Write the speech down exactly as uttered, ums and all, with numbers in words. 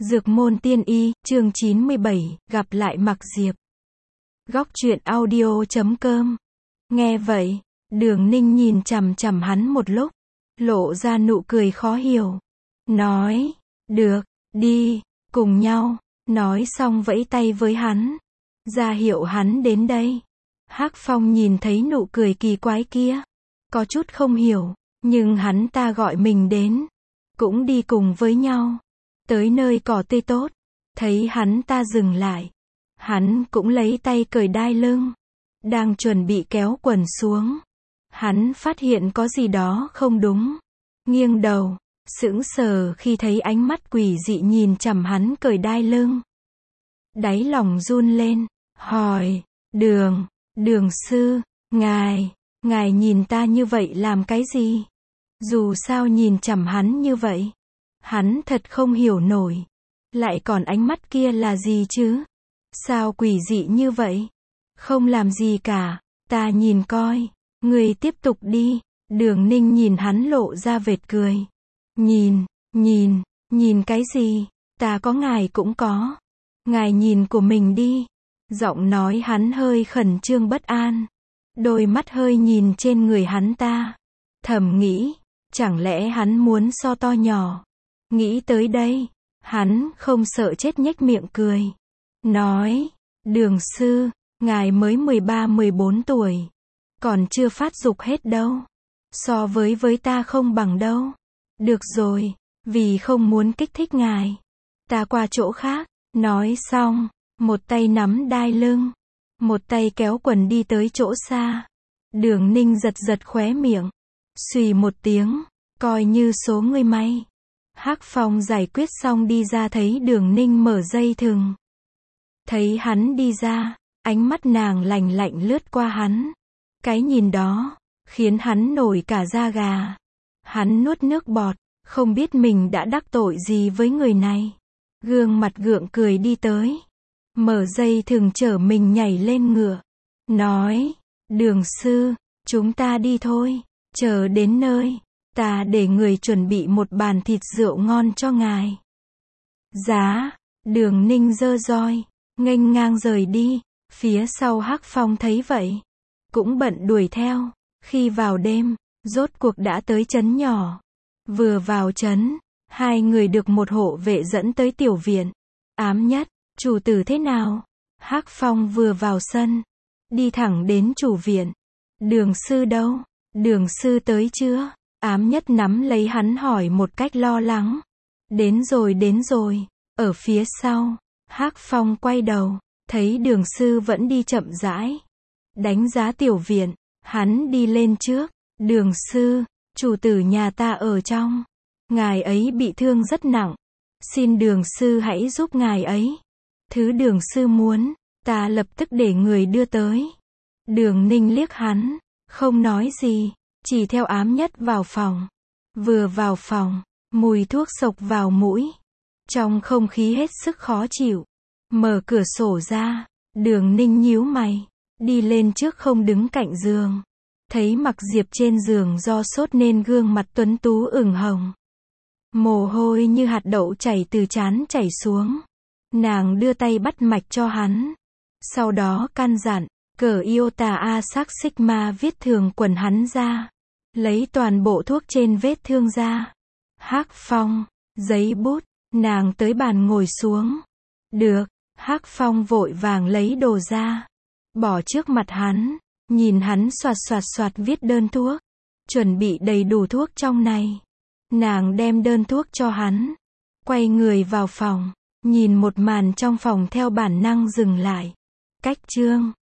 Dược môn tiên y, chương chín mươi bảy, gặp lại Mặc Diệp. Góc truyện audio chấm com. Nghe vậy, Đường Ninh nhìn chằm chằm hắn một lúc, lộ ra nụ cười khó hiểu. Nói, được, đi, cùng nhau. Nói xong vẫy tay với hắn, ra hiệu hắn đến đây. Hắc Phong nhìn thấy nụ cười kỳ quái kia, có chút không hiểu, nhưng hắn ta gọi mình đến, cũng đi cùng với nhau. Tới nơi cỏ tươi tốt, thấy hắn ta dừng lại, hắn cũng lấy tay cởi đai lưng, đang chuẩn bị kéo quần xuống. Hắn phát hiện có gì đó không đúng, nghiêng đầu, sững sờ khi thấy ánh mắt quỷ dị nhìn chằm hắn cởi đai lưng. Đáy lòng run lên, hỏi, Đường, Đường sư, ngài, ngài nhìn ta như vậy làm cái gì? Dù sao nhìn chằm hắn như vậy, hắn thật không hiểu nổi. Lại còn ánh mắt kia là gì chứ? Sao quỷ dị như vậy? Không làm gì cả, ta nhìn coi. Người tiếp tục đi. Đường Ninh nhìn hắn lộ ra vệt cười. Nhìn, nhìn, nhìn cái gì? Ta có ngài cũng có. Ngài nhìn của mình đi. Giọng nói hắn hơi khẩn trương bất an. Đôi mắt hơi nhìn trên người hắn ta. Thầm nghĩ, chẳng lẽ hắn muốn so to nhỏ? Nghĩ tới đây, hắn không sợ chết nhếch miệng cười. Nói, Đường sư, ngài mới mười ba mười bốn tuổi. Còn chưa phát dục hết đâu. So với với ta không bằng đâu. Được rồi, vì không muốn kích thích ngài, ta qua chỗ khác. Nói xong, một tay nắm đai lưng, một tay kéo quần đi tới chỗ xa. Đường Ninh giật giật khóe miệng. Xùy một tiếng, coi như số người may. Hắc Phong giải quyết xong đi ra thấy Đường Ninh mở dây thừng. Thấy hắn đi ra, ánh mắt nàng lạnh lạnh lướt qua hắn. Cái nhìn đó, khiến hắn nổi cả da gà. Hắn nuốt nước bọt, không biết mình đã đắc tội gì với người này. Gương mặt gượng cười đi tới. Mở dây thừng chở mình nhảy lên ngựa. Nói, Đường sư, chúng ta đi thôi. Chờ đến nơi, ta để người chuẩn bị một bàn thịt rượu ngon cho ngài. Giá, Đường Ninh giơ roi, nghênh ngang rời đi. Phía sau Hắc Phong thấy vậy, cũng bận đuổi theo. Khi vào đêm, rốt cuộc đã tới trấn nhỏ. Vừa vào trấn, hai người được một hộ vệ dẫn tới tiểu viện. Ám Nhất, chủ tử thế nào? Hắc Phong vừa vào sân, đi thẳng đến chủ viện. Đường sư đâu? Đường sư tới chưa? Ám Nhất nắm lấy hắn hỏi một cách lo lắng. Đến rồi đến rồi. Ở phía sau, Hắc Phong quay đầu, thấy Đường sư vẫn đi chậm rãi. Đánh giá tiểu viện, hắn đi lên trước. Đường sư, chủ tử nhà ta ở trong. Ngài ấy bị thương rất nặng. Xin Đường sư hãy giúp ngài ấy. Thứ Đường sư muốn, ta lập tức để người đưa tới. Đường Ninh liếc hắn, không nói gì, chỉ theo Ám Nhất vào phòng. Vừa vào phòng, mùi thuốc sộc vào mũi. Trong không khí hết sức khó chịu. Mở cửa sổ ra, Đường Ninh nhíu mày, đi lên trước không đứng cạnh giường. Thấy Mặc Diệp trên giường do sốt nên gương mặt tuấn tú ửng hồng. Mồ hôi như hạt đậu chảy từ trán chảy xuống. Nàng đưa tay bắt mạch cho hắn. Sau đó căn dặn, cởi iota A sắc sigma viết thường quần hắn ra. Lấy toàn bộ thuốc trên vết thương ra. Hắc Phong, giấy bút, nàng tới bàn ngồi xuống. Được, Hắc Phong vội vàng lấy đồ ra. Bỏ trước mặt hắn, nhìn hắn soạt soạt soạt viết đơn thuốc. Chuẩn bị đầy đủ thuốc trong này. Nàng đem đơn thuốc cho hắn. Quay người vào phòng, nhìn một màn trong phòng theo bản năng dừng lại. Cách chương